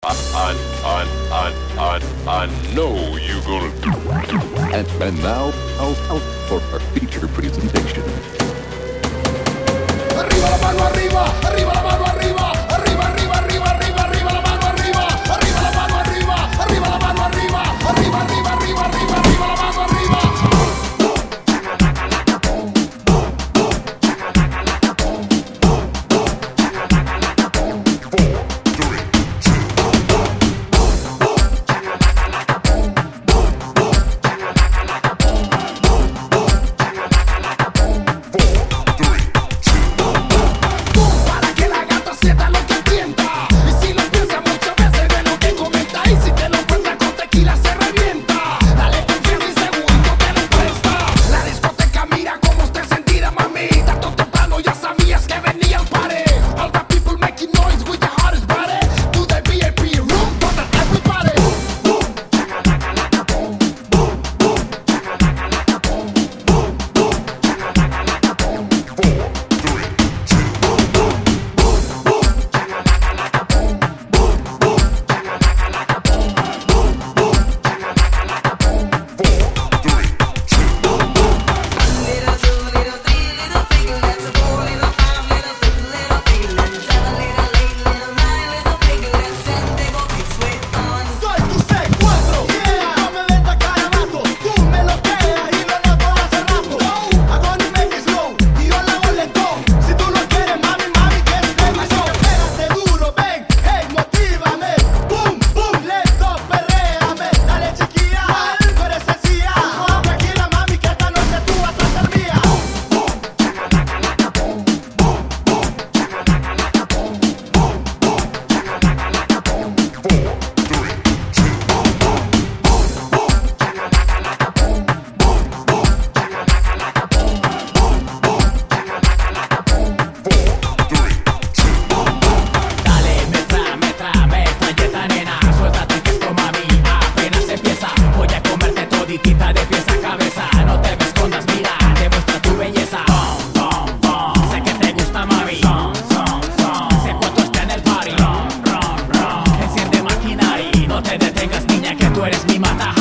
I know you're gonna do it. And now, out for our feature presentation. Arriba la mano arriba, arriba la mano arriba, arriba, arriba, arriba, arriba, arriba la mano arriba, arriba la mano arriba, arriba la mano arriba, arriba, arriba, arriba, arriba, arriba la mano arriba. Tú eres mi mata.